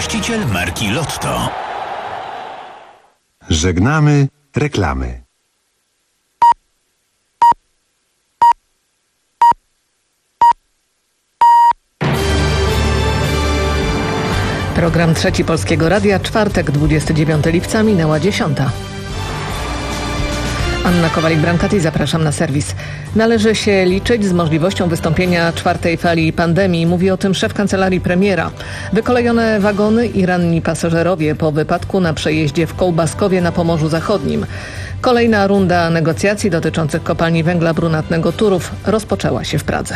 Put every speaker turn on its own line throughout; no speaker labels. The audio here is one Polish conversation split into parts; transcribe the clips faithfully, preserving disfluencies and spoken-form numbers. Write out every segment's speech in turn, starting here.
właściciel marki Lotto.
Żegnamy reklamy.
Program Trzeci Polskiego Radia, czwartek, dwudziestego dziewiątego lipca, minęła dziesiąta. Anna Kowalik-Brankati, zapraszam na serwis. Należy się liczyć z możliwością wystąpienia czwartej fali pandemii. Mówi o tym szef kancelarii premiera. Wykolejone wagony i ranni pasażerowie po wypadku na przejeździe w Kołbaskowie na Pomorzu Zachodnim. Kolejna runda negocjacji dotyczących kopalni węgla brunatnego Turów rozpoczęła się w Pradze.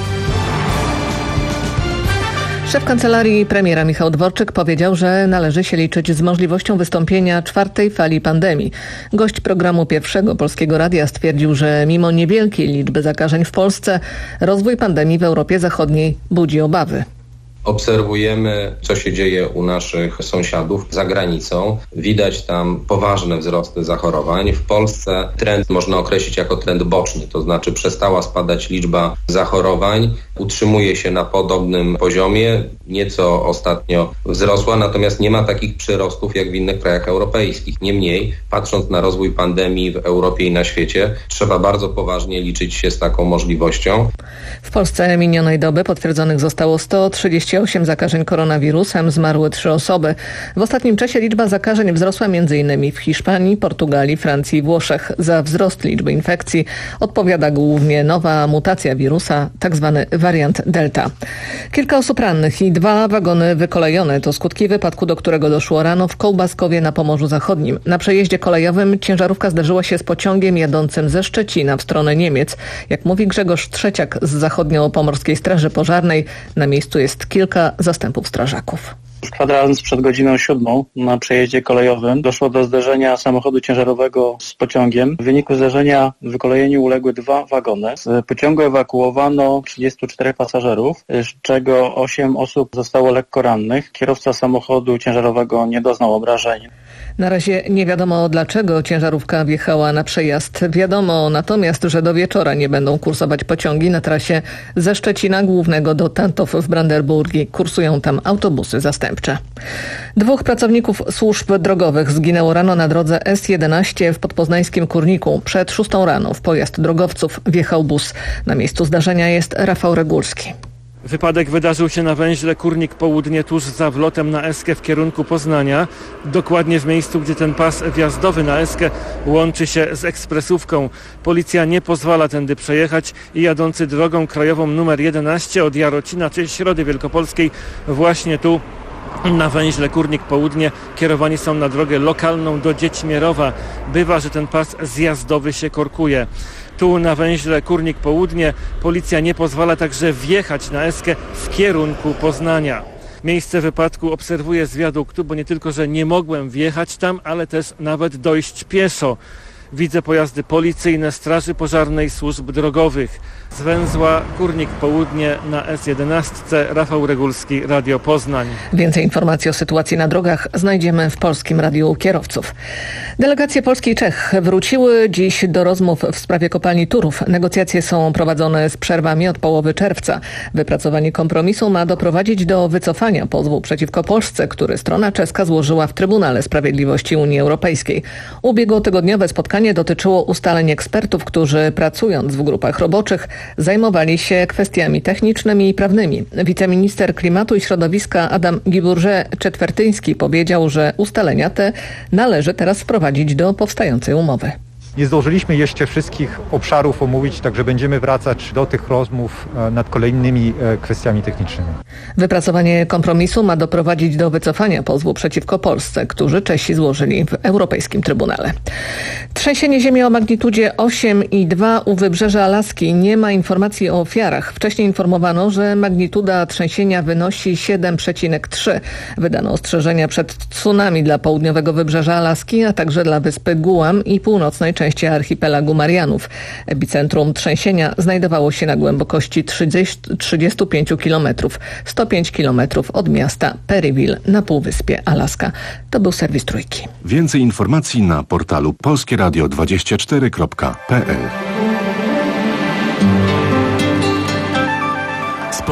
Szef kancelarii premiera Michał Dworczyk powiedział, że należy się liczyć z możliwością wystąpienia czwartej fali pandemii. Gość programu Pierwszego Polskiego Radia stwierdził, że mimo niewielkiej liczby zakażeń w Polsce, rozwój pandemii w Europie Zachodniej budzi obawy.
Obserwujemy, co się dzieje u naszych sąsiadów za granicą. Widać tam poważne wzrosty zachorowań. W Polsce trend można określić jako trend boczny, to znaczy przestała spadać liczba zachorowań, utrzymuje się na podobnym poziomie, nieco ostatnio wzrosła, natomiast nie ma takich przyrostów jak w innych krajach europejskich. Niemniej, patrząc na rozwój pandemii w Europie i na świecie, trzeba bardzo poważnie liczyć się z taką możliwością.
W Polsce minionej doby potwierdzonych zostało sto trzydzieści osiem zakażeń koronawirusem, zmarły trzy osoby. W ostatnim czasie liczba zakażeń wzrosła m.in. w Hiszpanii, Portugalii, Francji i Włoszech. Za wzrost liczby infekcji odpowiada głównie nowa mutacja wirusa, tzw. wariant Delta. Kilka osób rannych i dwa wagony wykolejone to skutki wypadku, do którego doszło rano w Kołbaskowie na Pomorzu Zachodnim. Na przejeździe kolejowym ciężarówka zderzyła się z pociągiem jadącym ze Szczecina w stronę Niemiec. Jak mówi Grzegorz Trzeciak z Zachodnio-Pomorskiej Straży Pożarnej, na miejscu jest kilka zastępów strażaków.
W kwadrans przed godziną siódmą na przejeździe kolejowym doszło do zderzenia samochodu ciężarowego z pociągiem. W wyniku zderzenia wykolejeniu uległy dwa wagony. Z pociągu ewakuowano trzydziestu czterech pasażerów, z czego osiem osób zostało lekko rannych. Kierowca samochodu ciężarowego nie doznał obrażeń.
Na razie nie wiadomo, dlaczego ciężarówka wjechała na przejazd. Wiadomo natomiast, że do wieczora nie będą kursować pociągi na trasie ze Szczecina Głównego do Tantow w Brandenburgii. Kursują tam autobusy zastępcze. Dwóch pracowników służb drogowych zginęło rano na drodze S jedenaście w podpoznańskim Kurniku. Przed szóstą rano w pojazd drogowców wjechał bus. Na miejscu zdarzenia jest Rafał Regulski.
Wypadek wydarzył się na węźle Kurnik Południe tuż za wlotem na Eskę w kierunku Poznania. Dokładnie w miejscu, gdzie ten pas wjazdowy na Eskę łączy się z ekspresówką. Policja nie pozwala tędy przejechać i jadący drogą krajową numer jedenaście od Jarocina czy Środy Wielkopolskiej właśnie tu na węźle Kurnik Południe kierowani są na drogę lokalną do Dziećmierowa. Bywa, że ten pas zjazdowy się korkuje. Tu na węźle Kurnik Południe policja nie pozwala także wjechać na Eskę w kierunku Poznania. Miejsce wypadku obserwuję z wiaduktu, bo nie tylko, że nie mogłem wjechać tam, ale też nawet dojść pieszo. Widzę pojazdy policyjne, straży pożarnej, służb drogowych. Z węzła Kurnik Południe na S jedenaście, Rafał Regulski, Radio Poznań.
Więcej informacji o sytuacji na drogach znajdziemy w Polskim Radiu Kierowców. Delegacje Polski i Czech wróciły dziś do rozmów w sprawie kopalni Turów. Negocjacje są prowadzone z przerwami od połowy czerwca. Wypracowanie kompromisu ma doprowadzić do wycofania pozwu przeciwko Polsce, który strona czeska złożyła w Trybunale Sprawiedliwości Unii Europejskiej. Ubiegłotygodniowe spotkanie dotyczyło ustaleń ekspertów, którzy pracując w grupach roboczych zajmowali się kwestiami technicznymi i prawnymi. Wiceminister Klimatu i Środowiska Adam Guibourgé-Czetwertyński powiedział, że ustalenia te należy teraz wprowadzić do powstającej umowy.
Nie zdążyliśmy jeszcze wszystkich obszarów omówić, także będziemy wracać do tych rozmów nad kolejnymi kwestiami technicznymi.
Wypracowanie kompromisu ma doprowadzić do wycofania pozwu przeciwko Polsce, którzy Czesi złożyli w Europejskim Trybunale. Trzęsienie ziemi o magnitudzie osiem i dwa u wybrzeża Alaski. Nie ma informacji o ofiarach. Wcześniej informowano, że magnituda trzęsienia wynosi siedem przecinek trzy. Wydano ostrzeżenia przed tsunami dla południowego wybrzeża Alaski, a także dla wyspy Guam i północnej części archipelagu Marianów. Epicentrum trzęsienia znajdowało się na głębokości trzydzieści pięć kilometrów, sto pięć kilometrów od miasta Perryville na Półwyspie Alaska. To był serwis Trójki.
Więcej informacji na portalu polskie radio dwadzieścia cztery kropka p l.
Sport.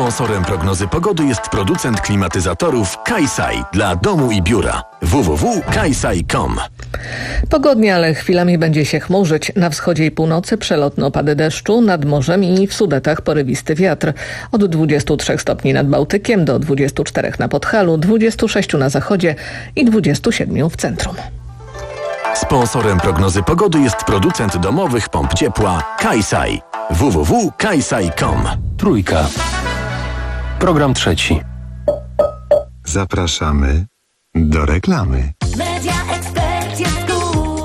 Sponsorem prognozy pogody jest producent klimatyzatorów Kaisai dla domu i biura. w w w kropka kaisai kropka com.
Pogodnie, ale chwilami będzie się chmurzyć. Na wschodzie i północy przelotne opady deszczu, nad morzem i w Sudetach porywisty wiatr. Od dwudziestu trzech stopni nad Bałtykiem do dwudziestu czterech na Podhalu, dwudziestu sześciu na zachodzie i dwudziestu siedmiu w centrum.
Sponsorem prognozy pogody jest producent domowych pomp ciepła Kaisai. w w w kropka kaisai kropka com.
Trójka. Program trzeci. Zapraszamy do reklamy.
Media Expert jest tu.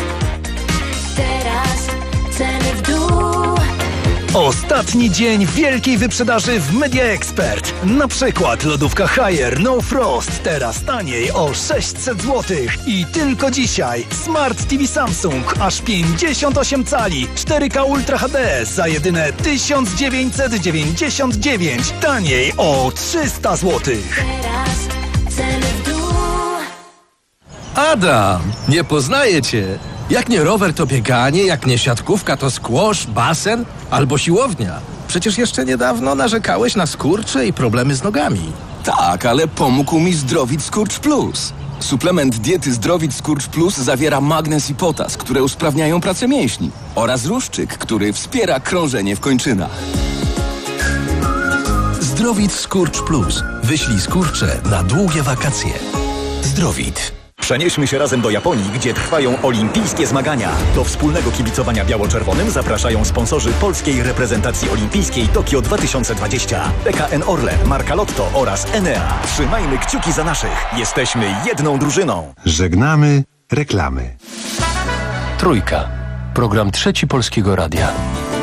Teraz ceny w dół.
Ostatni dzień wielkiej wyprzedaży w Media Expert. Na przykład lodówka Haier No Frost teraz taniej o sześćset złotych. I tylko dzisiaj Smart T V Samsung aż pięćdziesiąt osiem cali cztery K Ultra H D za jedyne tysiąc dziewięćset dziewięćdziesiąt dziewięć. Taniej o trzysta złotych.
Teraz ceny w dół.
Adam, nie poznaję cię. Jak nie rower, to bieganie, jak nie siatkówka, to squash, basen albo siłownia. Przecież jeszcze niedawno narzekałeś na skurcze i problemy z nogami.
Tak, ale pomógł mi Zdrowit Skurcz Plus. Suplement diety Zdrowit Skurcz Plus zawiera magnez i potas, które usprawniają pracę mięśni, oraz ruszczyk, który wspiera krążenie w kończynach.
Zdrowit Skurcz Plus. Wyślij skurcze na długie wakacje. Zdrowit.
Przenieśmy się razem do Japonii, gdzie trwają olimpijskie zmagania. Do wspólnego kibicowania biało-czerwonym zapraszają sponsorzy polskiej reprezentacji olimpijskiej Tokio dwa tysiące dwadzieścia. P K N Orlen, marka Lotto oraz Enea. Trzymajmy kciuki za naszych. Jesteśmy jedną drużyną.
Żegnamy reklamy. Trójka. Program trzeci Polskiego Radia.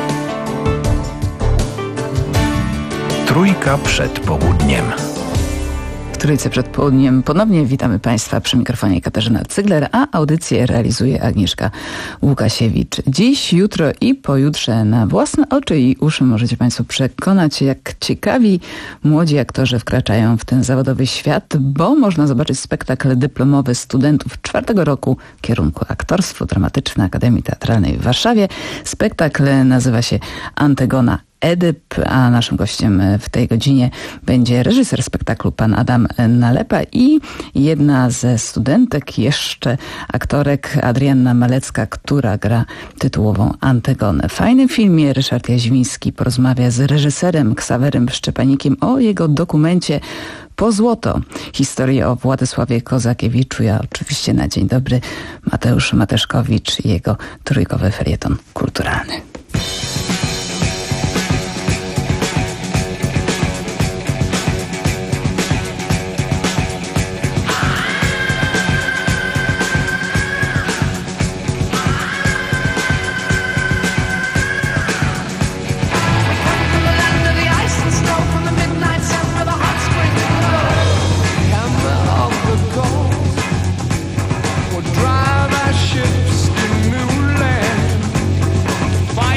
Trójka przed południem.
W Trójce przed południem ponownie witamy Państwa przy mikrofonie Katarzyna Cygler, a audycję realizuje Agnieszka Łukasiewicz. Dziś, jutro i pojutrze na własne oczy i uszy możecie Państwo przekonać się, jak ciekawi młodzi aktorzy wkraczają w ten zawodowy świat, bo można zobaczyć spektakl dyplomowy studentów czwartego roku kierunku aktorstwo dramatyczne Akademii Teatralnej w Warszawie. Spektakl nazywa się Antygona Edyp, a naszym gościem w tej godzinie będzie reżyser spektaklu pan Adam Nalepa i jedna ze studentek, jeszcze aktorek Adrianna Malecka, która gra tytułową Antygonę. W fajnym filmie Ryszard Jaźwiński porozmawia z reżyserem Ksawerym Szczepanikiem o jego dokumencie Po złoto. Historię o Władysławie Kozakiewiczu. Ja oczywiście na dzień dobry Mateusz Mateszkowicz i jego trójkowy felieton kulturalny.
Drive our ships to new land.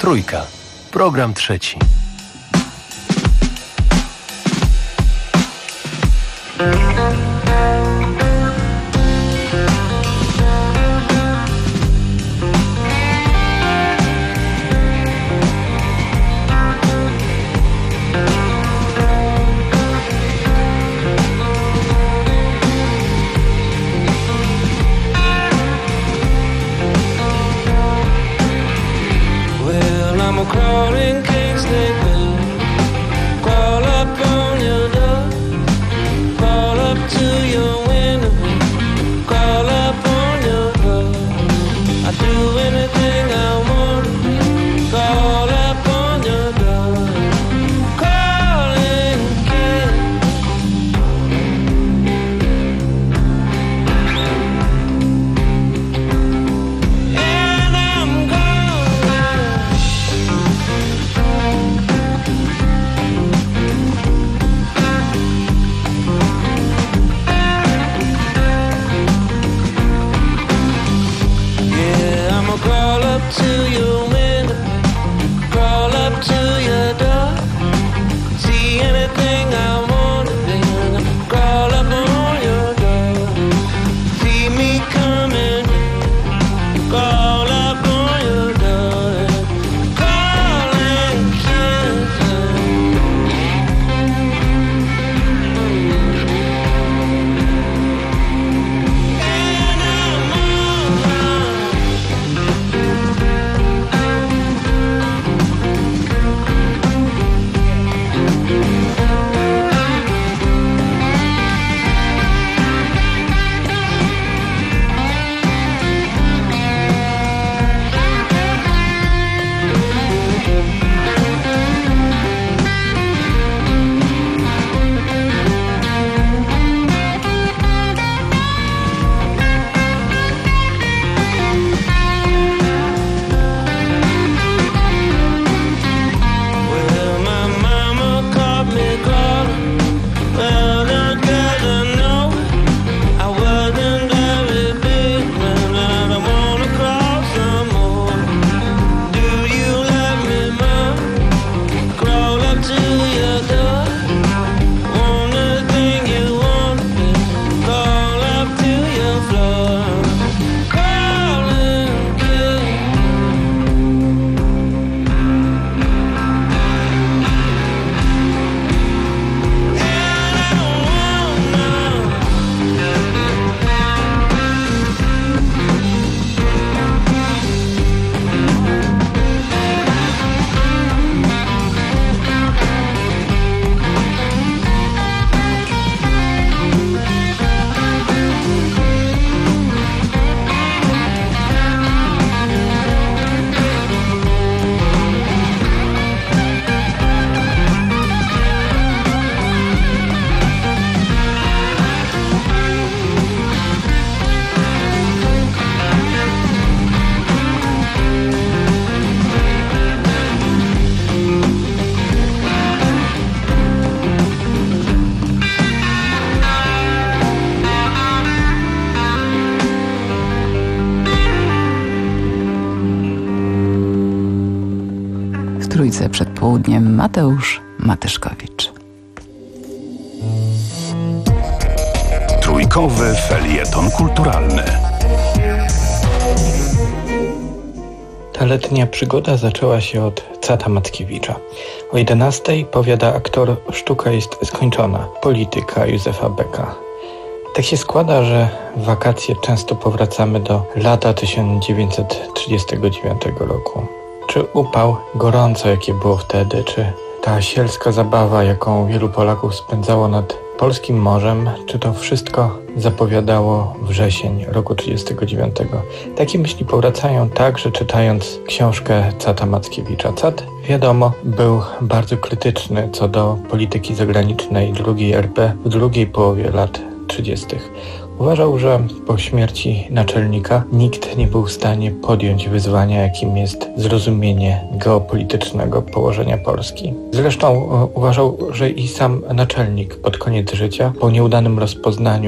Trójka. Program trzeci.
Crawling Kingsley Bill, crawl up on your door, crawl up to your window, crawl up on your door. I'd do anything I want to be, crawl up on your door, crawling King. And I'm gone. Crawl up to your window, crawl up to your door, see anything I want to be, crawl up on your door, see me coming, crawl up on your door, calling
Trójce przed południem Mateusz Matyszkowicz.
Trójkowy felieton kulturalny.
Ta letnia przygoda zaczęła się od Cata Mackiewicza. O jedenastej powiada aktor, sztuka jest skończona. Polityka Józefa Becka. Tak się składa, że w wakacje często powracamy do lata tysiąc dziewięćset trzydziestego dziewiątego roku. Czy upał, gorąco jakie było wtedy, czy ta sielska zabawa, jaką wielu Polaków spędzało nad polskim morzem, czy to wszystko zapowiadało wrzesień roku trzydziestego dziewiątego. Takie myśli powracają także czytając książkę Cata Mackiewicza. Cat, wiadomo, był bardzo krytyczny co do polityki zagranicznej drugiej R P w drugiej połowie lat trzydziestych. Uważał, że po śmierci naczelnika nikt nie był w stanie podjąć wyzwania, jakim jest zrozumienie geopolitycznego położenia Polski. Zresztą uważał, że i sam naczelnik pod koniec życia, po nieudanym rozpoznaniu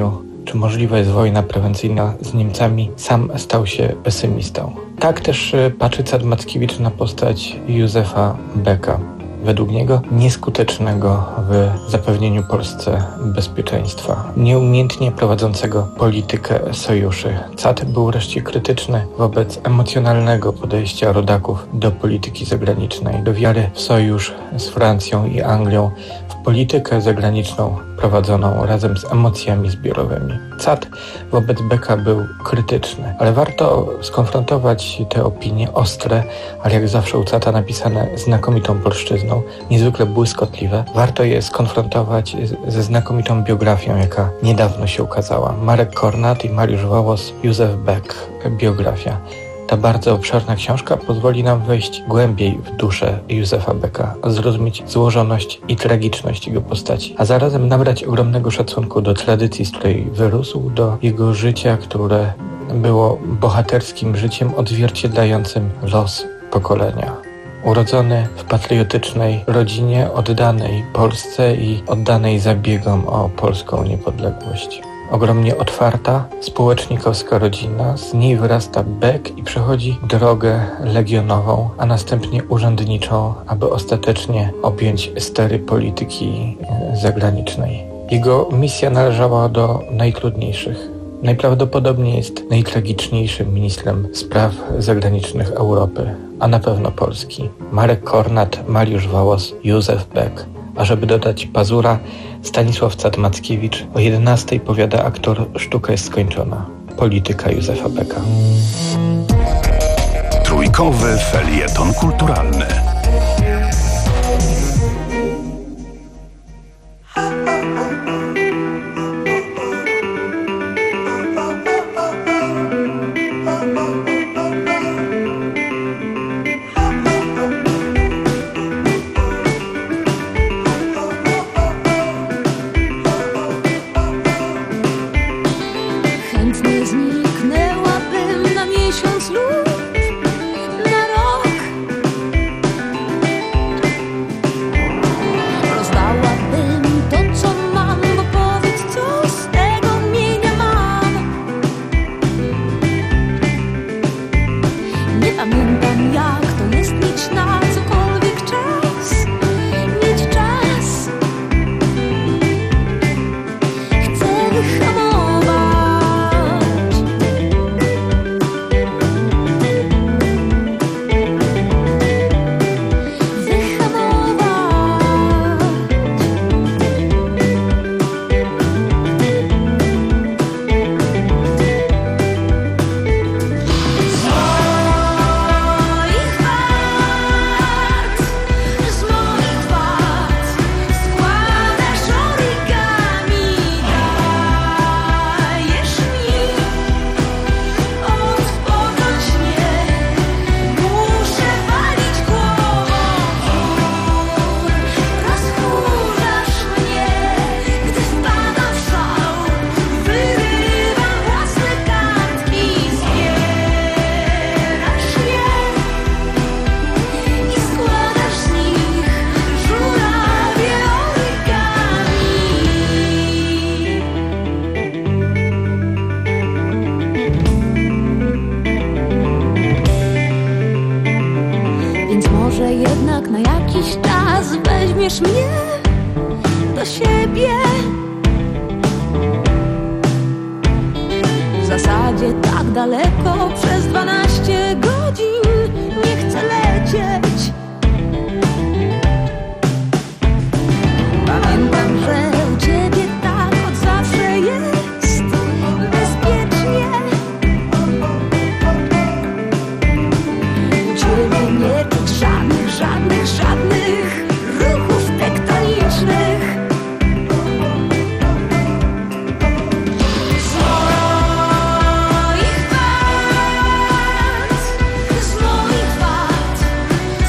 czy możliwa jest wojna prewencyjna z Niemcami, sam stał się pesymistą. Tak też patrzy Cad Mackiewicz na postać Józefa Becka. Według niego nieskutecznego w zapewnieniu Polsce bezpieczeństwa, nieumiejętnie prowadzącego politykę sojuszy. Cad był wreszcie krytyczny wobec emocjonalnego podejścia rodaków do polityki zagranicznej, do wiary w sojusz z Francją i Anglią, w politykę zagraniczną prowadzoną razem z emocjami zbiorowymi. Cad wobec Becka był krytyczny, ale warto skonfrontować te opinie ostre, ale jak zawsze u Cada napisane znakomitą polszczyzną, niezwykle błyskotliwe. Warto je skonfrontować ze znakomitą biografią, jaka niedawno się ukazała. Marek Kornat i Mariusz Wałos, Józef Beck, biografia. Ta bardzo obszerna książka pozwoli nam wejść głębiej w duszę Józefa Becka, zrozumieć złożoność i tragiczność jego postaci, a zarazem nabrać ogromnego szacunku do tradycji, z której wyrósł, do jego życia, które było bohaterskim życiem odzwierciedlającym los pokolenia. Urodzony w patriotycznej rodzinie oddanej Polsce i oddanej zabiegom o polską niepodległość. Ogromnie otwarta, społecznikowska rodzina, z niej wyrasta Beck i przechodzi drogę legionową, a następnie urzędniczą, aby ostatecznie objąć stery polityki zagranicznej. Jego misja należała do najtrudniejszych. Najprawdopodobniej jest najtragiczniejszym ministrem spraw zagranicznych Europy, a na pewno Polski. Marek Kornat, Mariusz Wałos, Józef Beck. A żeby dodać pazura, Stanisław Cad Mackiewicz. O jedenastej powiada aktor Sztuka jest skończona. Polityka Józefa Becka.
Trójkowy felieton kulturalny.
weźmiesz mnie do siebie. W zasadzie tak daleko przez dwanaście godzin nie chcę lecieć. Pamiętam, że u ciebie tak od zawsze jest bezpiecznie. U ciebie nie czuć żadnych, żadnych, żadnych ruchów tektonicznych. Z moich wad, z moich wad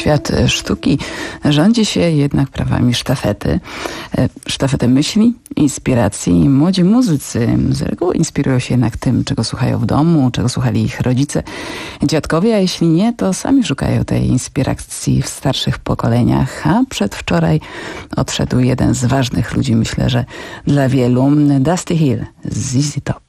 Świat sztuki rządzi się jednak prawami sztafety. Sztafety myśli, inspiracji. Młodzi muzycy z reguły inspirują się jednak tym, czego słuchają w domu, czego słuchali ich rodzice, dziadkowie, a jeśli nie, to sami szukają tej inspiracji w starszych pokoleniach. A przedwczoraj odszedł jeden z ważnych ludzi, myślę, że dla wielu, Dusty Hill z Z Z Top.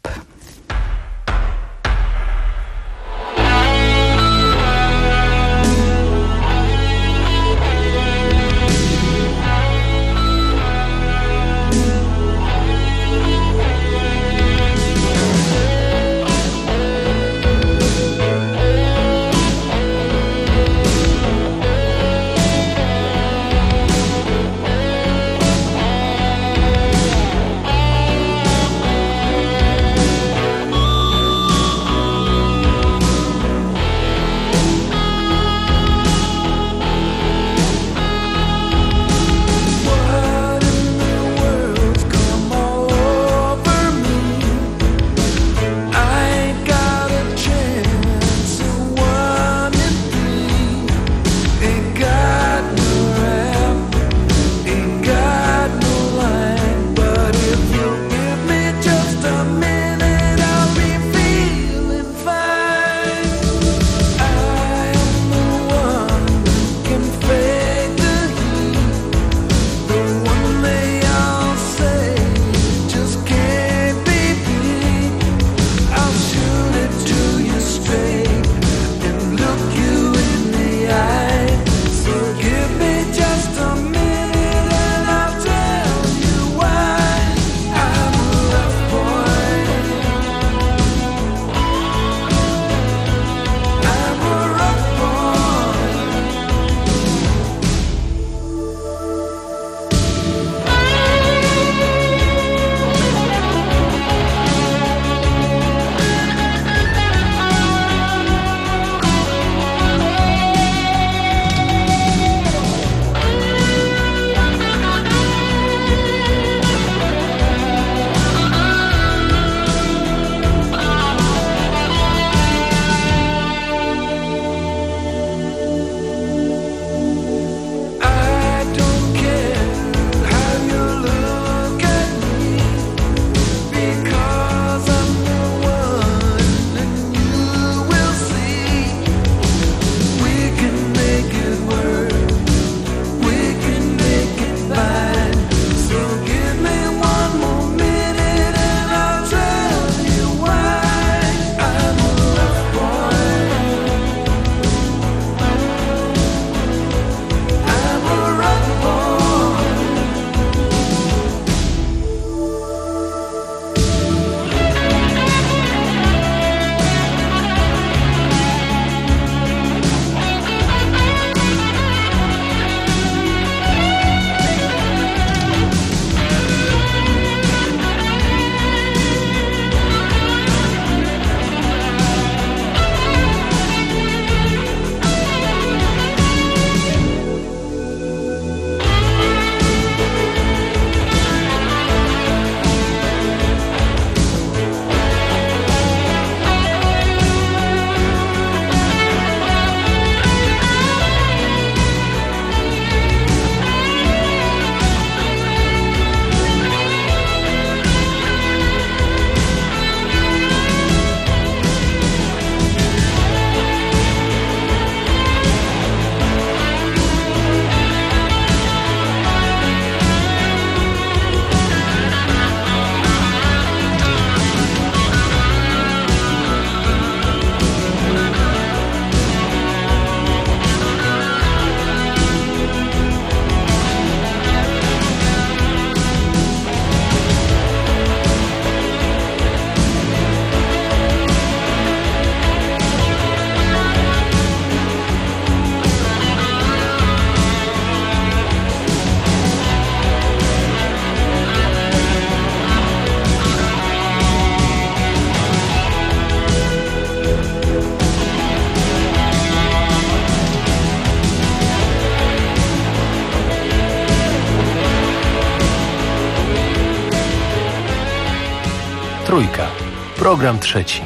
Trójka. Program trzeci.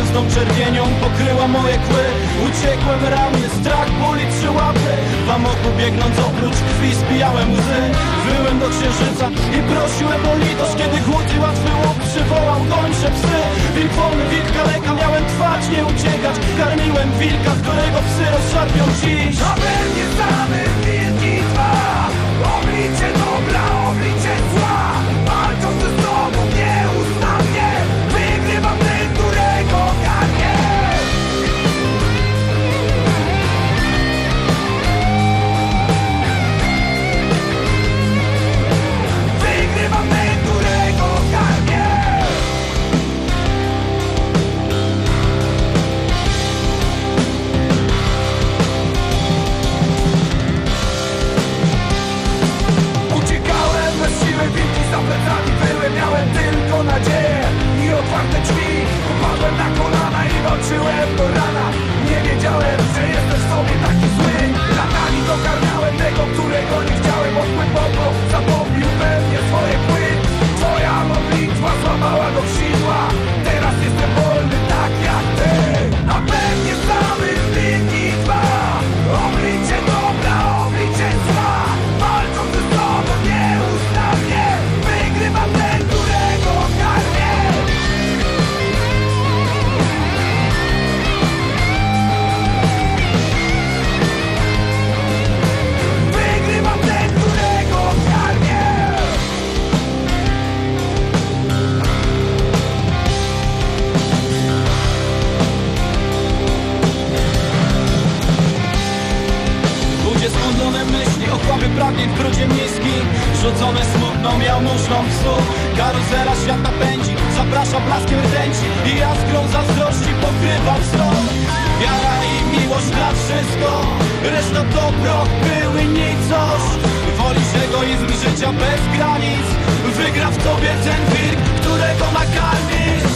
mocną czerwienią pokryła moje kły. Uciekłem ramię, strach, boli, trzy łapy. W amoku biegnąc oprócz krwi spijałem łzy. Wyłem do księżyca i prosiłem o litość. Kiedy głód i łatwy łuk przywołał gończe psy. Wilk wolny, wilk kaleka, miałem trwać, nie uciekać. Karmiłem wilka, którego psy rozszarpią dziś.
A we mnie same wilki dwa, oblicze dobra, oblicze zła. Walczą ze sobą nieustannie, wygrywam ten, którego garnie. Wygrywam ten, którego garnie. Uciekałem bez siły, wilki za plecami były, miałem tylko nadzieję i otwarte drzwi. Upadłem na kolana i walczyłem do rana. Nie wiedziałem, że jestem w sobie taki zły. Latami dokarmiałem tego, którego nie chciałem. Odpływ oko zapobił we mnie swoje kły. Twoja modlitwa złamała do sidła. Teraz jestem wolny tak jak ty. A pewnie samych wilki dwa, oblicze dobra, oblicze zła. Walczą ze sobą nieustannie, wygrywa ten, którego karmię. Wygrywa ten, którego karmię.
Ludzie skłądzone myśli, okłamy pragnień w brudzie miejskim. Rzucone smutną, jałmużną psu. Karuzela świata pędzi, zaprasza blaskiem rtęci i jaskrą zazdrości pokrywa wzrok. Wiara i miłość dla wszystko, reszta to proch, były nicość. Wolisz egoizm życia bez granic, wygra w tobie ten wilk, którego nakarmisz.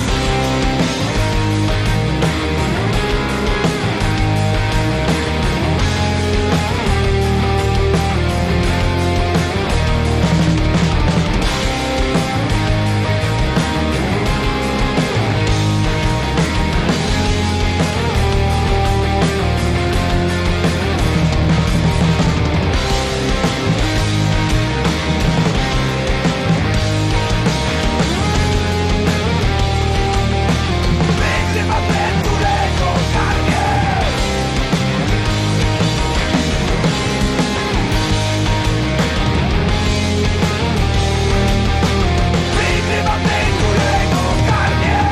Wygrywa ten, którego karmię. Wygrywa ten, którego karmię.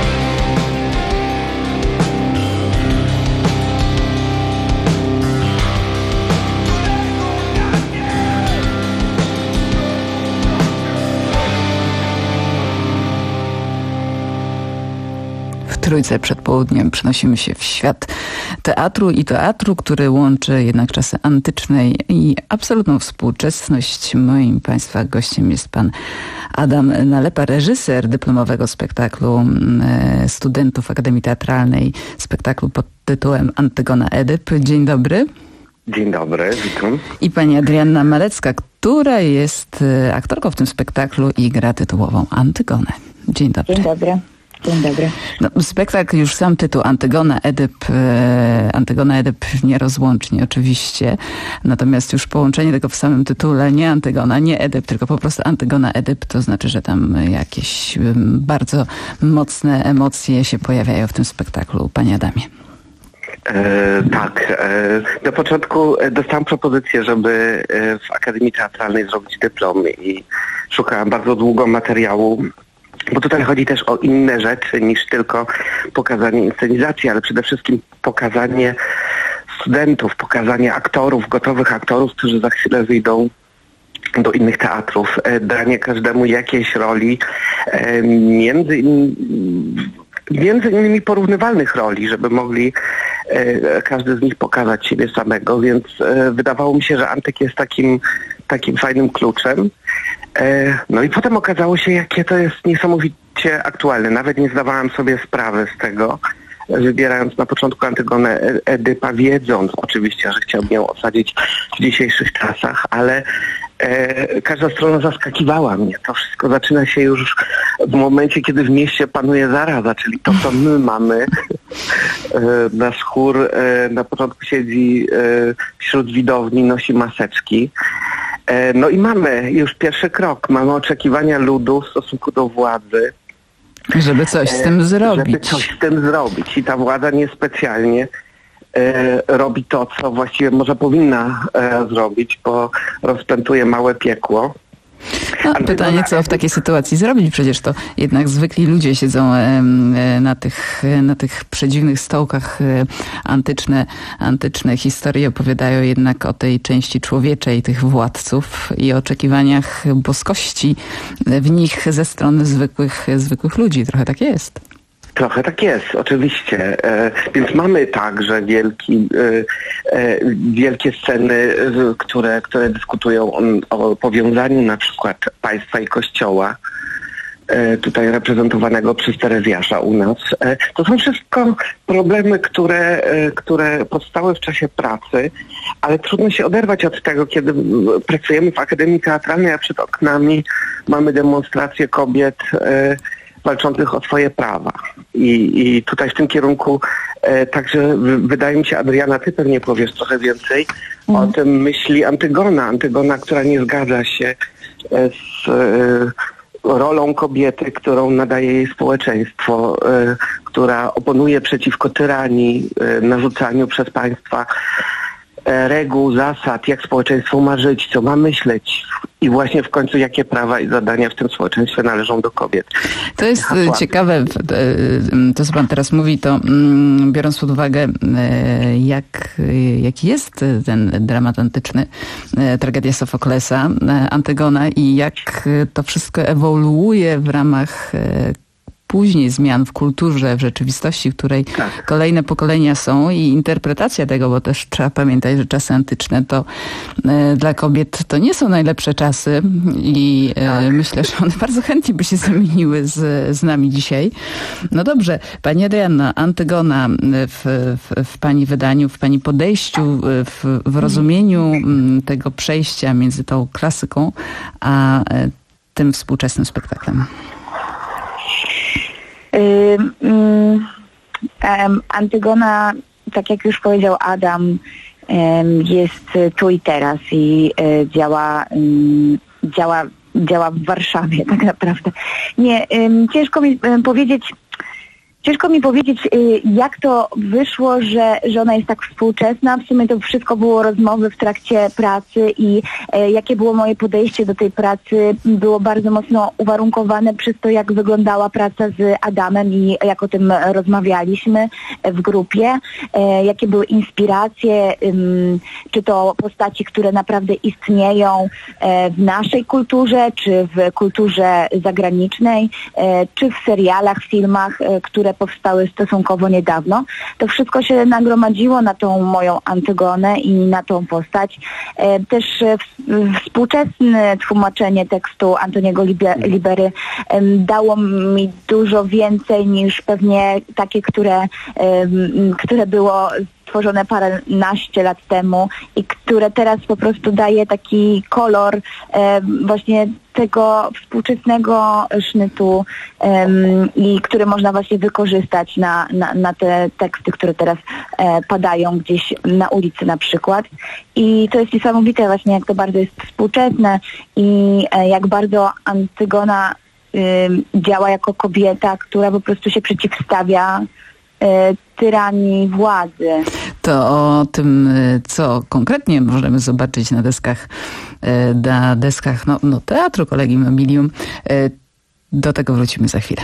W Trójce przed południem przenosimy się w świat teatru i teatru, który łączy jednak czasy antycznej i absolutną współczesność. Moim Państwa gościem jest pan Adam Nalepa, reżyser dyplomowego spektaklu e, studentów Akademii Teatralnej, spektaklu pod tytułem Antygona Edyp. Dzień dobry.
Dzień dobry, witam.
I pani Adrianna Malecka, która jest e, aktorką w tym spektaklu i gra tytułową Antygonę. Dzień dobry.
Dzień dobry. Dzień dobry.
No, spektakl, już sam tytuł Antygona Edyp, e, Antygona Edyp nierozłącznie oczywiście, natomiast już połączenie tego w samym tytule, nie Antygona, nie Edyp, tylko po prostu Antygona Edyp, to znaczy, że tam jakieś e, bardzo mocne emocje się pojawiają w tym spektaklu. Panie Adamie.
E, tak, e, na początku dostałam propozycję, żeby w Akademii Teatralnej zrobić dyplom i szukałam bardzo długo materiału, bo tutaj chodzi też o inne rzeczy niż tylko pokazanie inscenizacji, ale przede wszystkim pokazanie studentów, pokazanie aktorów, gotowych aktorów, którzy za chwilę wyjdą do innych teatrów, danie każdemu jakiejś roli, między innymi, między innymi porównywalnych roli, żeby mogli każdy z nich pokazać siebie samego, więc wydawało mi się, że Antyk jest takim, takim fajnym kluczem. No i potem okazało się, jakie to jest niesamowicie aktualne. Nawet nie zdawałem sobie sprawy z tego, wybierając na początku Antygonę Edypa, wiedząc oczywiście, że chciałbym ją osadzić w dzisiejszych czasach, ale e, każda strona zaskakiwała mnie. To wszystko zaczyna się już w momencie, kiedy w mieście panuje zaraza, czyli to, co my mamy. E, nasz chór e, na początku siedzi e, wśród widowni, nosi maseczki. E, no i mamy już pierwszy krok. Mamy oczekiwania ludu w stosunku do władzy.
Żeby coś z tym zrobić.
Żeby coś z tym zrobić. I ta władza niespecjalnie e, robi to, co właściwie może powinna e, zrobić, bo rozpętuje małe piekło.
No, pytanie, co w takiej sytuacji zrobić? Przecież to jednak zwykli ludzie siedzą e, na tych, na tych przedziwnych stołkach. E, antyczne, antyczne historie opowiadają jednak o tej części człowieczej tych władców i oczekiwaniach boskości w nich ze strony zwykłych, zwykłych ludzi. Trochę tak jest.
Trochę tak jest, oczywiście. E, więc mamy także wielki, e, e, wielkie sceny, e, które, które dyskutują o, o powiązaniu na przykład państwa i kościoła, e, tutaj reprezentowanego przez Terezjasza u nas. E, to są wszystko problemy, które, e, które powstały w czasie pracy, ale trudno się oderwać od tego, kiedy pracujemy w Akademii Teatralnej, a przed oknami mamy demonstracje kobiet e, walczących o swoje prawa. I, i tutaj w tym kierunku e, także w, wydaje mi się, Adriana, ty pewnie powiesz trochę więcej mm. o tym myśli Antygona. Antygona, która nie zgadza się e, z e, rolą kobiety, którą nadaje jej społeczeństwo, e, która oponuje przeciwko tyranii, e, narzucaniu przez państwa e, reguł, zasad, jak społeczeństwo ma żyć, co ma myśleć i właśnie w końcu jakie prawa i zadania w tym społeczeństwie należą do kobiet.
To jest
Hasła.
ciekawe, to co pan teraz mówi, to biorąc pod uwagę jak, jaki jest ten dramat antyczny, tragedia Sofoklesa, Antygona i jak to wszystko ewoluuje w ramach później zmian w kulturze, w rzeczywistości, w której tak. kolejne pokolenia są i interpretacja tego, bo też trzeba pamiętać, że czasy antyczne to e, dla kobiet to nie są najlepsze czasy i e, tak. myślę, że one bardzo chętnie by się zamieniły z, z nami dzisiaj. No dobrze, pani Adrianna, Antygona w, w, w pani wydaniu, w pani podejściu, w, w rozumieniu m, tego przejścia między tą klasyką a e, tym współczesnym spektaklem.
Um, um, Antygona, tak jak już powiedział Adam, um, jest tu i teraz i um, działa, um, działa, działa w Warszawie tak naprawdę. Nie, um, ciężko mi um, powiedzieć, Ciężko mi powiedzieć, jak to wyszło, że, że ona jest tak współczesna. W sumie to wszystko było rozmowy w trakcie pracy i e, jakie było moje podejście do tej pracy było bardzo mocno uwarunkowane przez to, jak wyglądała praca z Adamem i jak o tym rozmawialiśmy w grupie. E, jakie były inspiracje, ym, czy to postaci, które naprawdę istnieją e, w naszej kulturze, czy w kulturze zagranicznej, e, czy w serialach, filmach, e, które powstały stosunkowo niedawno. To wszystko się nagromadziło na tą moją Antygonę i na tą postać. E, też e, w, współczesne tłumaczenie tekstu Antoniego Libery e, dało mi dużo więcej niż pewnie takie, które, e, które było stworzone paręnaście lat temu i które teraz po prostu daje taki kolor e, właśnie tego współczesnego sznytu e, i który można właśnie wykorzystać na, na, na te teksty, które teraz e, padają gdzieś na ulicy na przykład. I to jest niesamowite właśnie, jak to bardzo jest współczesne i e, jak bardzo Antygona e, działa jako kobieta, która po prostu się przeciwstawia tyranii władzy.
To o tym, co konkretnie możemy zobaczyć na deskach, na deskach no, no, Teatru Collegium Nobilium, do tego wrócimy za chwilę.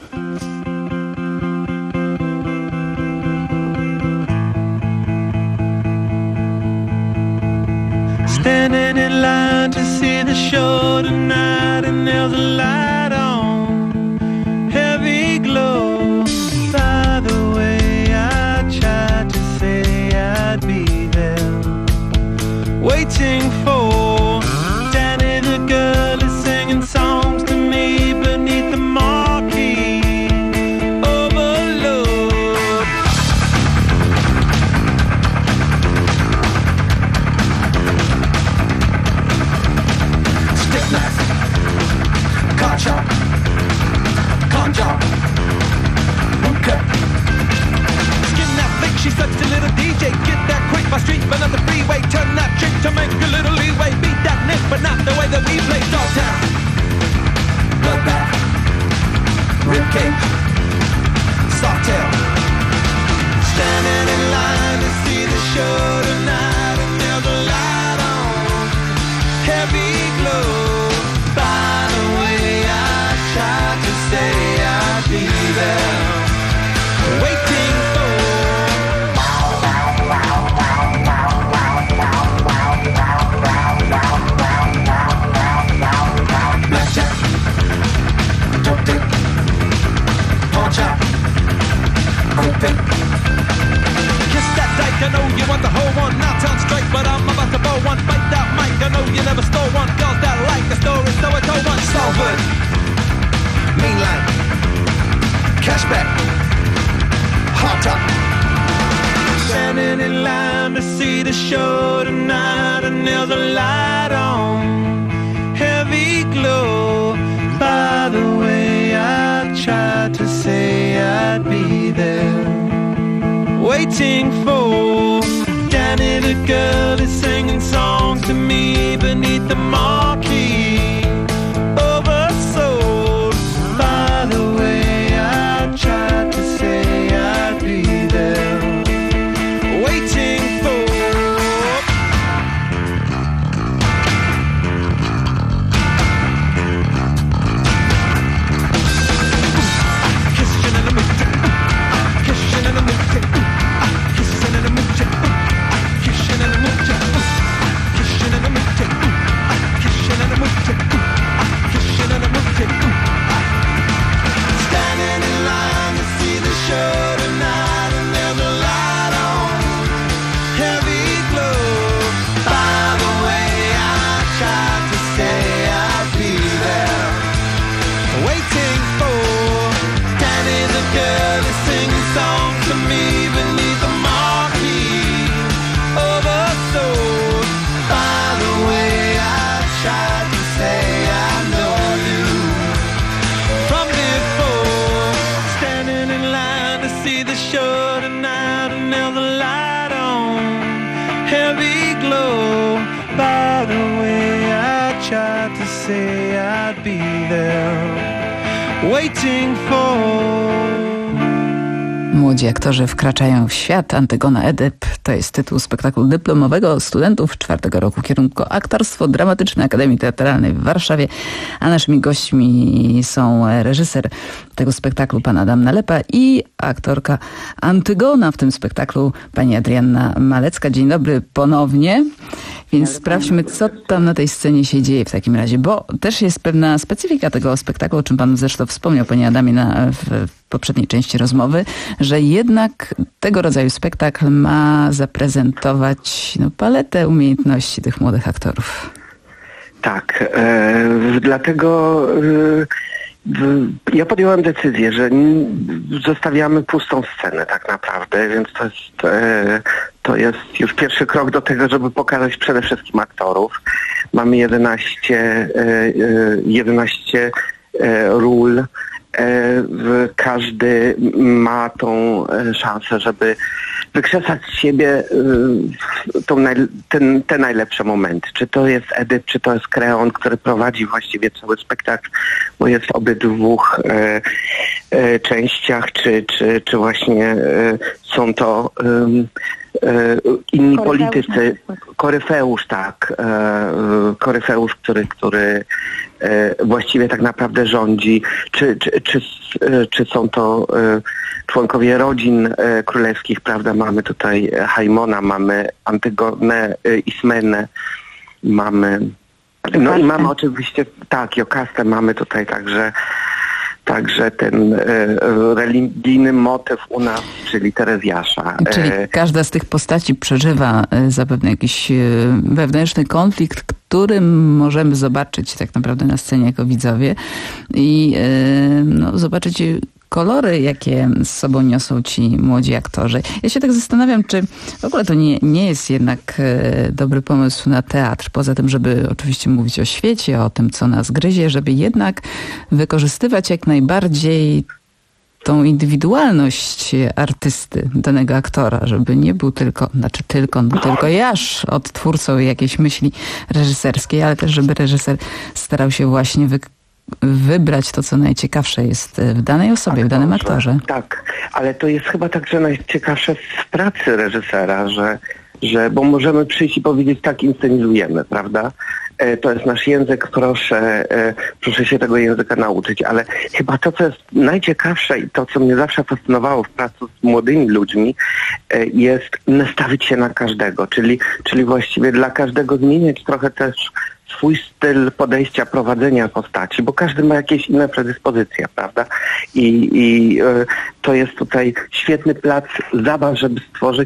Standing in line to see the show tonight and there's a light on, heavy glow. By the way, I tried to say I'd be there, waiting for Danny the girl is singing songs to me beneath the marquee overload.
know you want the whole one, not turn straight, but I'm about to blow one. Bite that mic, I know you never stole one. Girls that like the story, so I told one. Salford, Mainland, Cashback, Hot Top. Standing in line to see the show tonight, and there's a light on, heavy glow. By the way, I tried to say I'd be there, waiting for Danny the girl is singing songs to me beneath the marquee. Oversold. By the way, I tried to say I'd be there, waiting for. Kissing in the mood, kissing in the mood, kissing in the mood, kissing in the mood, kissing in the mood, kissing in the mood, kissing in the mood. Standing in line to see the show tonight, and there's a light on, heavy glow. By the way, I tried to say I'd be there, waiting for Danny the girl to sing a song to me beneath the marquee. Oversold. By the way, I tried to say I know you from before. Standing in line to see the show tonight, and there's a light on, heavy glow. By the way, I tried to say I'd be there, waiting for.
Młodzi aktorzy wkraczają w świat. Antygona Edyp to jest tytuł spektaklu dyplomowego studentów czwartego roku kierunku aktorstwo dramatyczne Akademii Teatralnej w Warszawie. A naszymi gośćmi są reżyser tego spektaklu pan Adam Nalepa i aktorka Antygona w tym spektaklu pani Adrianna Malecka. Dzień dobry ponownie. Więc sprawdźmy, co tam na tej scenie się dzieje w takim razie, bo też jest pewna specyfika tego spektaklu, o czym pan zresztą wspomniał, panie Adamie, na, w, w poprzedniej części rozmowy, że jednak tego rodzaju spektakl ma zaprezentować no, paletę umiejętności tych młodych aktorów.
Tak, e, dlatego e, ja podjąłem decyzję, że zostawiamy pustą scenę tak naprawdę, więc to jest, e, to jest już pierwszy krok do tego, żeby pokazać przede wszystkim aktorów. Mamy jedenaście, e, jedenaście e, ról. Każdy ma tą szansę, żeby wykrzesać z siebie tą naj, ten, te najlepsze momenty. Czy to jest Edyp, czy to jest Kreon, który prowadzi właściwie cały spektakl, bo jest w obydwu e, e, częściach, czy, czy, czy właśnie e, są to e, e, inni Koryfeusz. politycy. Koryfeusz, tak. E, Koryfeusz, który, który właściwie tak naprawdę rządzi, czy, czy, czy, czy są to członkowie rodzin królewskich, prawda? Mamy tutaj Haimona, mamy Antygonę, Ismenę, mamy, no i mamy oczywiście, tak, Jokastę mamy tutaj także, także ten religijny motyw u nas, czyli Terezjasza.
Czyli każda z tych postaci przeżywa zapewne jakiś wewnętrzny konflikt, który możemy zobaczyć tak naprawdę na scenie jako widzowie i no, zobaczyć kolory, jakie z sobą niosą ci młodzi aktorzy. Ja się tak zastanawiam, czy w ogóle to nie, nie jest jednak dobry pomysł na teatr, poza tym, żeby oczywiście mówić o świecie, o tym, co nas gryzie, żeby jednak wykorzystywać jak najbardziej tą indywidualność artysty, danego aktora, żeby nie był tylko, znaczy tylko, no tylko jaż odtwórcą jakiejś myśli reżyserskiej, ale też żeby reżyser starał się właśnie wy, wybrać to, co najciekawsze jest w danej osobie, tak, w danym dobrze. aktorze.
Tak, ale to jest chyba także najciekawsze w pracy reżysera, że, że bo możemy przyjść i powiedzieć, tak inscenizujemy, prawda? To jest nasz język, proszę, proszę się tego języka nauczyć, ale chyba to, co jest najciekawsze i to, co mnie zawsze fascynowało w pracy z młodymi ludźmi, jest nastawić się na każdego, czyli, czyli właściwie dla każdego zmieniać trochę też swój styl podejścia, prowadzenia postaci, bo każdy ma jakieś inne predyspozycje, prawda? I, i y, to jest tutaj świetny plac zabaw, żeby stworzyć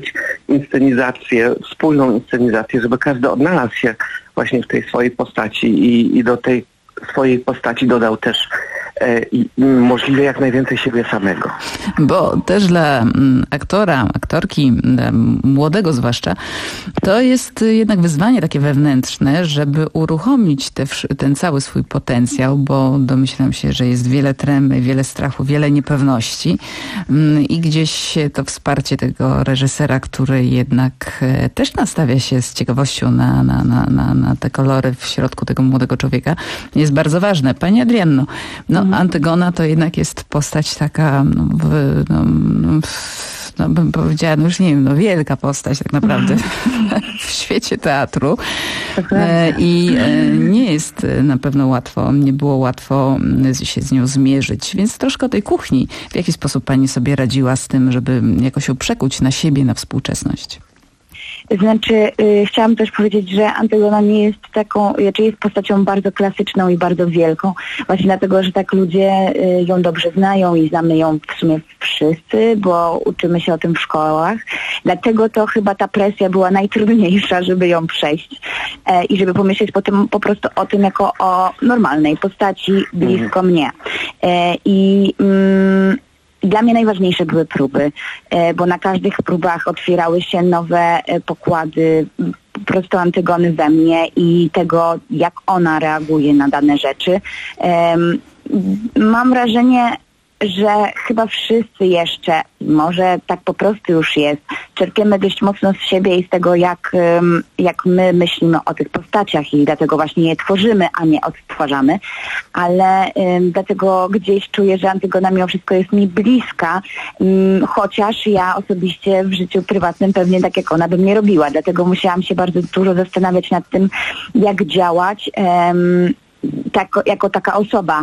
inscenizację, wspólną inscenizację, żeby każdy odnalazł się właśnie w tej swojej postaci i, i do tej swojej postaci dodał też e, i, możliwie jak najwięcej siebie samego.
Bo też dla mm, aktora, aktorki, m, młodego zwłaszcza, to jest jednak wyzwanie takie wewnętrzne, żeby uruchomić te, ten cały swój potencjał, bo domyślam się, że jest wiele tremy, wiele strachu, wiele niepewności mm, i gdzieś to wsparcie tego reżysera, który jednak e, też nastawia się z ciekawością na, na, na, na, na te kolory w środku tego młodego człowieka, jest bardzo ważne. Pani Adrianno, no mm. Antygona to jednak jest postać taka, no, w, no, no bym powiedziała, no już nie wiem, no wielka postać tak naprawdę mm. w świecie teatru. E, I e, nie jest na pewno łatwo, nie było łatwo się z nią zmierzyć. Więc troszkę o tej kuchni. W jaki sposób pani sobie radziła z tym, żeby jakoś ją przekuć na siebie, na współczesność?
Znaczy, y, chciałam też powiedzieć, że Antygona nie jest taką, znaczy jest postacią bardzo klasyczną i bardzo wielką, właśnie dlatego, że tak ludzie y, ją dobrze znają i znamy ją w sumie wszyscy, bo uczymy się o tym w szkołach. Dlatego to chyba ta presja była najtrudniejsza, żeby ją przejść e, i żeby pomyśleć potem po prostu o tym jako o normalnej postaci blisko mm. mnie. E, I... Mm, Dla mnie najważniejsze były próby, bo na każdych próbach otwierały się nowe pokłady po prostu Antygony we mnie i tego, jak ona reaguje na dane rzeczy. Mam wrażenie, że chyba wszyscy jeszcze, może tak po prostu już jest, czerpiemy dość mocno z siebie i z tego, jak, jak my myślimy o tych postaciach i dlatego właśnie je tworzymy, a nie odtwarzamy, ale um, dlatego gdzieś czuję, że Antygona mimo wszystko jest mi bliska, um, chociaż ja osobiście w życiu prywatnym pewnie tak jak ona bym nie robiła, dlatego musiałam się bardzo dużo zastanawiać nad tym, jak działać um, tak, jako taka osoba,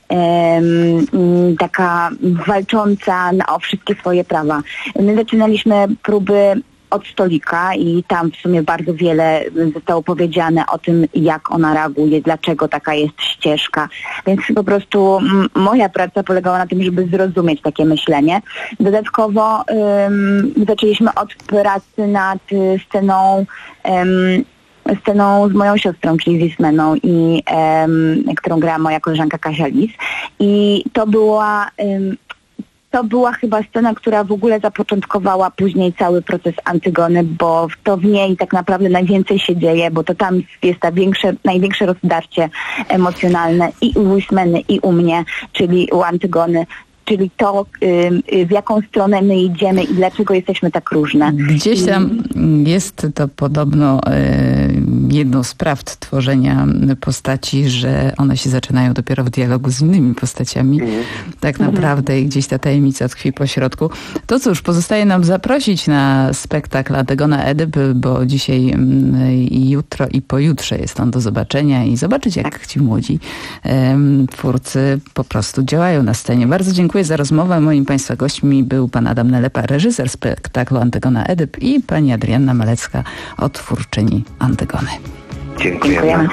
Um, taka walcząca na, o wszystkie swoje prawa. My zaczynaliśmy próby od stolika i tam w sumie bardzo wiele zostało powiedziane o tym, jak ona reaguje, dlaczego taka jest ścieżka. Więc po prostu m, moja praca polegała na tym, żeby zrozumieć takie myślenie. Dodatkowo um, zaczęliśmy od pracy nad sceną um, sceną z moją siostrą, czyli z Lismeną, i um, którą grała moja koleżanka Kasia Lis. I to była um, to była chyba scena, która w ogóle zapoczątkowała później cały proces Antygony, bo to w niej tak naprawdę najwięcej się dzieje, bo to tam jest ta większe, największe rozdarcie emocjonalne i u Lismeny, i u mnie, czyli u Antygony. Czyli to, w jaką stronę my idziemy i dlaczego jesteśmy tak różne.
Gdzieś tam jest to podobno jedną z prawd tworzenia postaci, że one się zaczynają dopiero w dialogu z innymi postaciami. Mm. Tak naprawdę i gdzieś ta tajemnica tkwi po środku. To cóż, pozostaje nam zaprosić na spektakl Antygona Edyp, bo dzisiaj i jutro i pojutrze jest on do zobaczenia i zobaczyć, jak ci młodzi um, twórcy po prostu działają na scenie. Bardzo dziękuję za rozmowę. Moim Państwa gośćmi był pan Adam Nelepa, reżyser spektaklu Antygona Edyp, i pani Adrianna Malecka, odtwórczyni Antygony.
Dziękujemy.
Dziękujemy.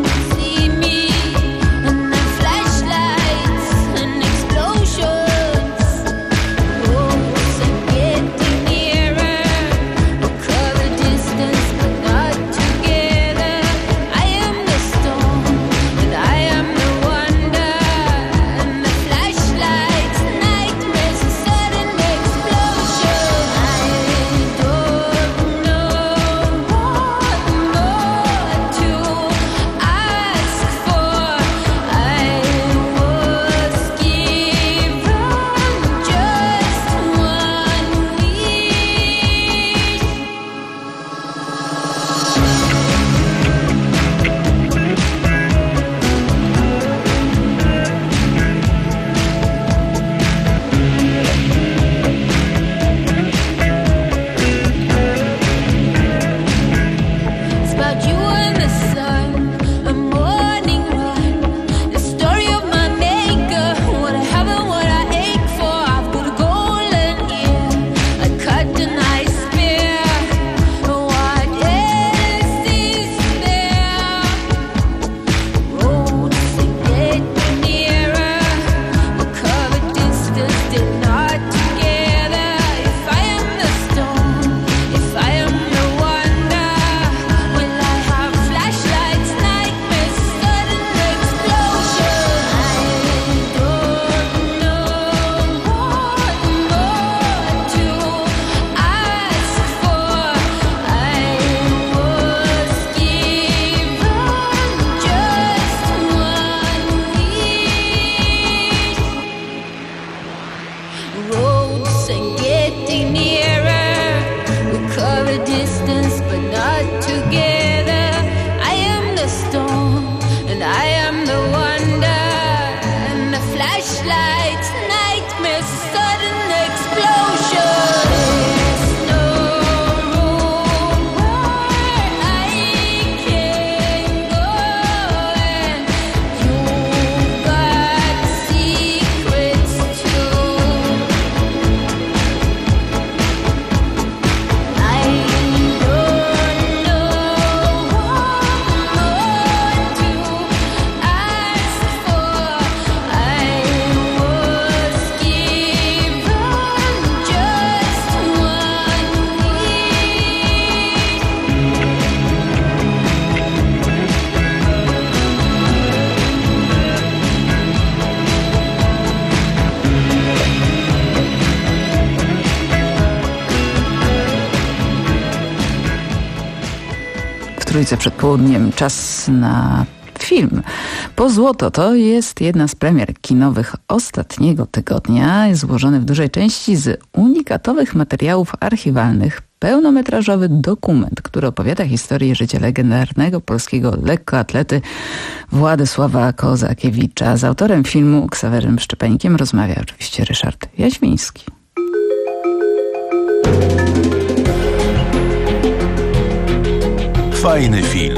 Flashlights and explosions.
Trójce przed południem. Czas na film. Po złoto to jest jedna z premier kinowych ostatniego tygodnia. Jest złożony w dużej części z unikatowych materiałów archiwalnych. Pełnometrażowy dokument, który opowiada historię życia legendarnego polskiego lekkoatlety Władysława Kozakiewicza. Z autorem filmu Ksawerym Szczepanikiem rozmawia oczywiście Ryszard Jaźwiński.
Fajny film.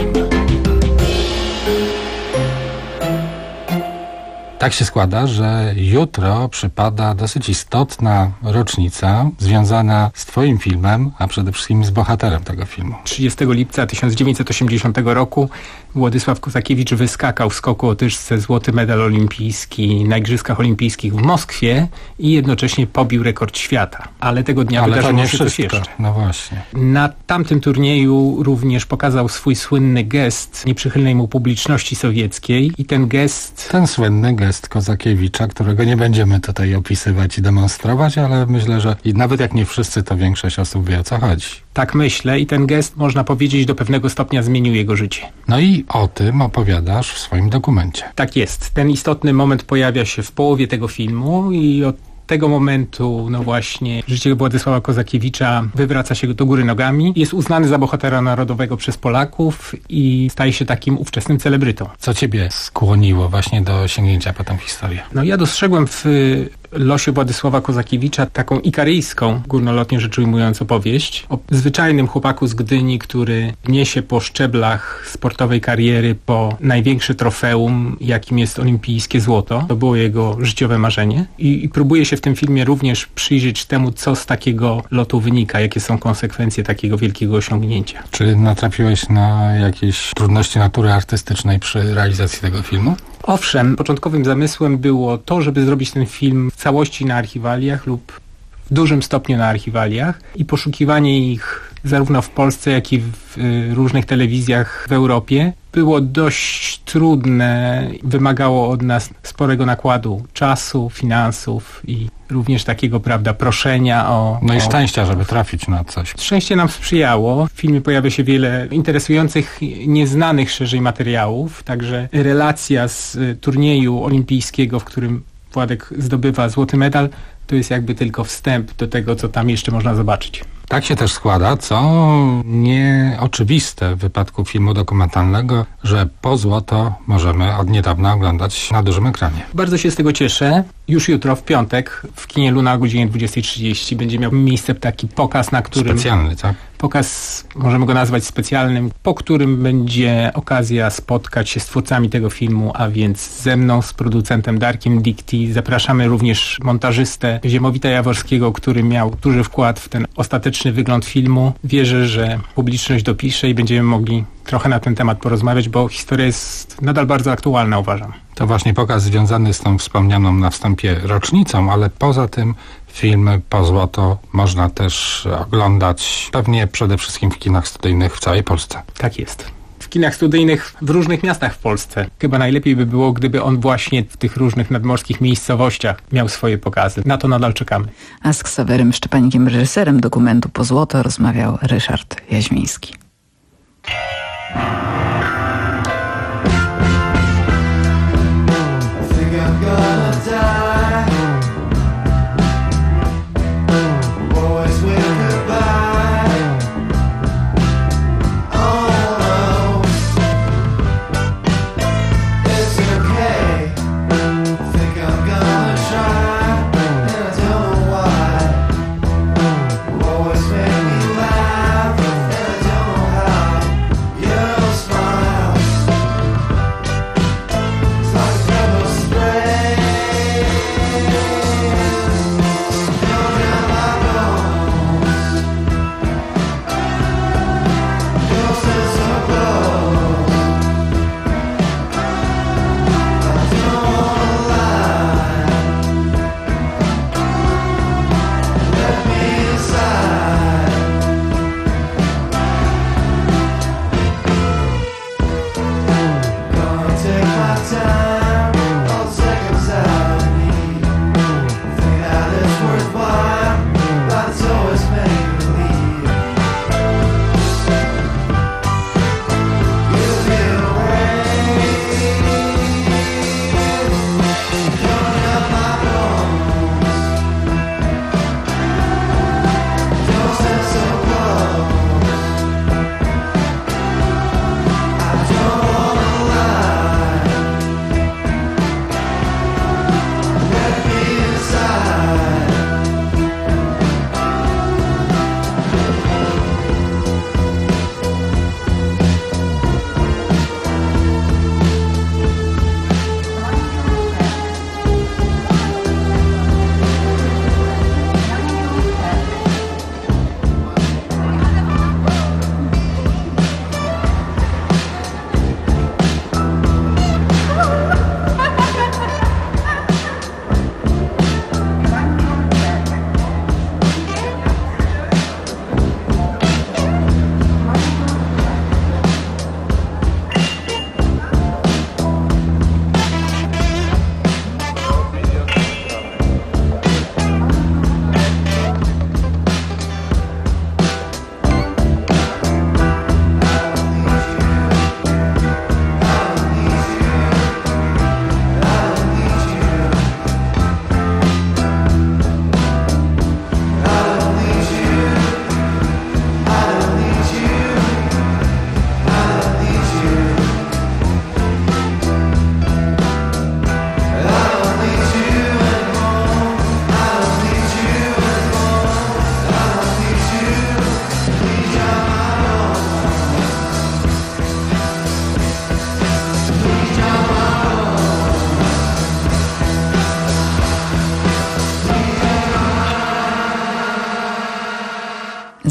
Tak się składa, że jutro przypada dosyć istotna rocznica związana z twoim filmem, a przede wszystkim z bohaterem tego filmu.
trzydziestego lipca tysiąc dziewięćset osiemdziesiątego roku Władysław Kozakiewicz wyskakał w skoku o tyżce złoty medal olimpijski na Igrzyskach Olimpijskich w Moskwie i jednocześnie pobił rekord świata. Ale tego dnia
Ale
wydarzyło
to nie
się coś jeszcze.
No właśnie.
Na tamtym turnieju również pokazał swój słynny gest nieprzychylnej mu publiczności sowieckiej i ten gest...
Ten słynny gest Kozakiewicza, którego nie będziemy tutaj opisywać i demonstrować, ale myślę, że i nawet jak nie wszyscy, to większość osób wie, o co chodzi.
Tak myślę i ten gest, można powiedzieć, do pewnego stopnia zmienił jego życie.
No i o tym opowiadasz w swoim dokumencie.
Tak jest. Ten istotny moment pojawia się w połowie tego filmu i od tego momentu, no właśnie, życie Władysława Kozakiewicza wywraca się do góry nogami. Jest uznany za bohatera narodowego przez Polaków i staje się takim ówczesnym celebrytą.
Co ciebie skłoniło właśnie do sięgnięcia po tę historię?
No ja dostrzegłem w losie Władysława Kozakiewicza taką ikaryjską, górnolotnie rzecz ujmując, opowieść o zwyczajnym chłopaku z Gdyni, który niesie po szczeblach sportowej kariery po największe trofeum, jakim jest olimpijskie złoto. To było jego życiowe marzenie i, i próbuje się w tym filmie również przyjrzeć temu, co z takiego lotu wynika, jakie są konsekwencje takiego wielkiego osiągnięcia.
Czy natrafiłeś na jakieś trudności natury artystycznej przy realizacji tego filmu?
Owszem, początkowym zamysłem było to, żeby zrobić ten film w całości na archiwaliach lub w dużym stopniu na archiwaliach i poszukiwanie ich zarówno w Polsce, jak i w y, różnych telewizjach w Europie było dość trudne, wymagało od nas sporego nakładu czasu, finansów i również takiego, prawda, proszenia o...
No i
o...
szczęścia, żeby trafić na coś.
Szczęście nam sprzyjało. W filmie pojawia się wiele interesujących, nieznanych szerzej materiałów, także relacja z y, turnieju olimpijskiego, w którym Władek zdobywa złoty medal, to jest jakby tylko wstęp do tego, co tam jeszcze można zobaczyć.
Tak się też składa, co nieoczywiste w wypadku filmu dokumentalnego, że po złoto możemy od niedawna oglądać na dużym ekranie.
Bardzo się z tego cieszę. Już jutro, w piątek, w kinie Luna o godzinie dwudziestej trzydzieści będzie miał miejsce taki pokaz, na którym...
Specjalny, tak?
Pokaz, możemy go nazwać specjalnym, po którym będzie okazja spotkać się z twórcami tego filmu, a więc ze mną, z producentem Darkiem Dicti. Zapraszamy również montażystę Ziemowita Jaworskiego, który miał duży wkład w ten ostateczny wygląd filmu. Wierzę, że publiczność dopisze i będziemy mogli trochę na ten temat porozmawiać, bo historia jest nadal bardzo aktualna, uważam.
To właśnie pokaz związany z tą wspomnianą na wstępie rocznicą, ale poza tym filmy po złoto można też oglądać pewnie przede wszystkim w kinach studyjnych w całej Polsce.
Tak jest. W kinach studyjnych w różnych miastach w Polsce. Chyba najlepiej by było, gdyby on właśnie w tych różnych nadmorskich miejscowościach miał swoje pokazy. Na to nadal czekamy.
A z Ksawerym Szczepanikiem, reżyserem dokumentu Po złoto, rozmawiał Ryszard Jaźwiński.
Smile.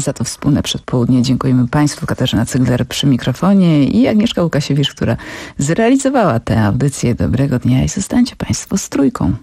za to wspólne przedpołudnie. Dziękujemy Państwu. Katarzyna Cygler przy mikrofonie i Agnieszka Łukasiewicz, która zrealizowała tę audycję. Dobrego dnia i zostańcie Państwo z Trójką.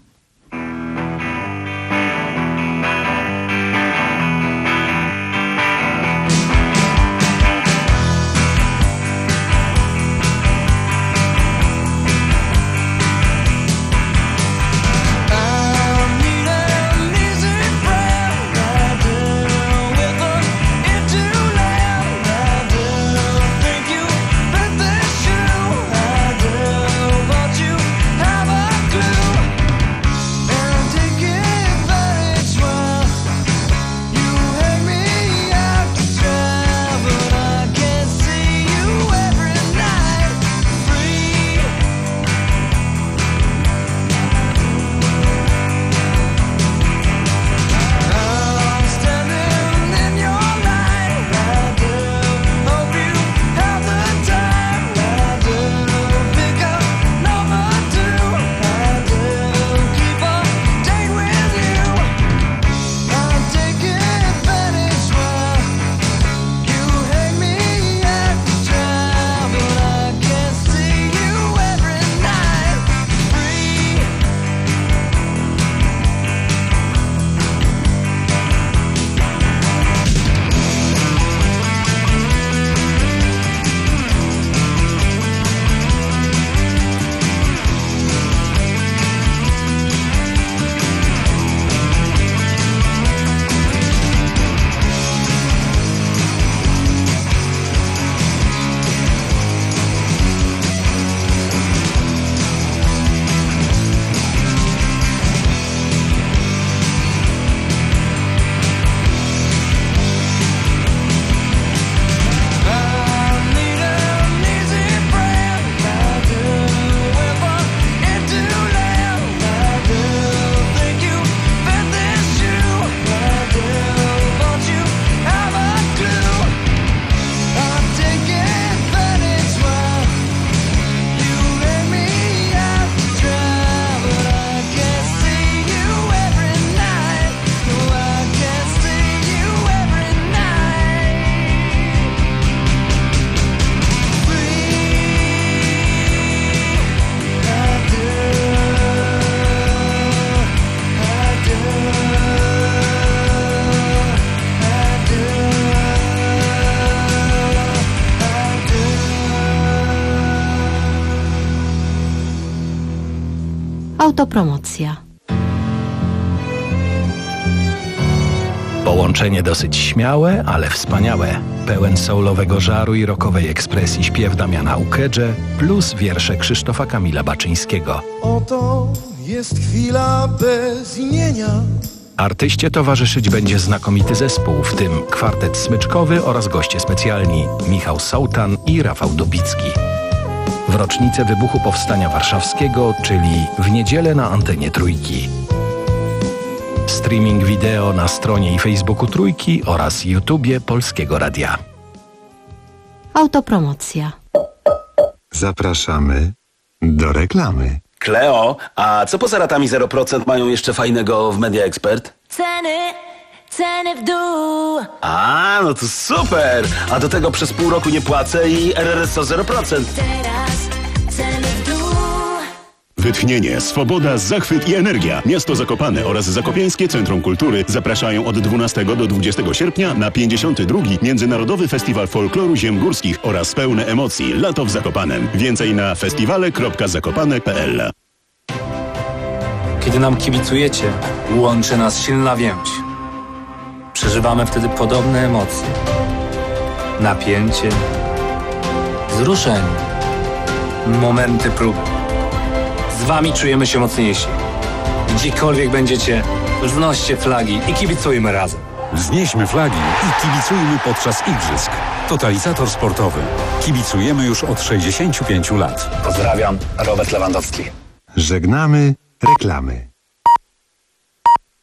Autopromocja.
Połączenie dosyć śmiałe, ale wspaniałe. Pełen soulowego żaru i rockowej ekspresji śpiew Damiana Ukedże plus wiersze Krzysztofa Kamila Baczyńskiego.
Oto jest chwila bez imienia.
Artyście towarzyszyć będzie znakomity zespół, w tym kwartet smyczkowy oraz goście specjalni Michał Sołtan i Rafał Dubicki. W rocznicę wybuchu Powstania Warszawskiego, czyli w niedzielę na antenie Trójki. Streaming wideo na stronie i Facebooku Trójki oraz YouTubie Polskiego Radia.
Autopromocja.
Zapraszamy do reklamy.
Kleo, a co poza ratami zero procent mają jeszcze fajnego w Media Expert?
Ceny, ceny w dół.
A, no to super! A do tego przez pół roku nie płacę i R R S O zero procent.
Teraz ceny w dół.
Wytchnienie, swoboda, zachwyt i energia. Miasto Zakopane oraz Zakopiańskie Centrum Kultury zapraszają od dwunastego do dwudziestego sierpnia na pięćdziesiąty drugi Międzynarodowy Festiwal Folkloru Ziem Górskich oraz pełne emocji Lato w Zakopanem. Więcej na festiwale kropka zakopane kropka p l.
Kiedy nam kibicujecie, łączy nas silna więź. Przeżywamy wtedy podobne emocje. Napięcie, wzruszenie, momenty próby. Z wami czujemy się mocniejsi. Gdziekolwiek będziecie, wznoście flagi i kibicujmy razem.
Wznieśmy flagi i kibicujmy podczas igrzysk. Totalizator sportowy. Kibicujemy już od sześćdziesięciu pięciu lat.
Pozdrawiam, Robert Lewandowski.
Żegnamy reklamy.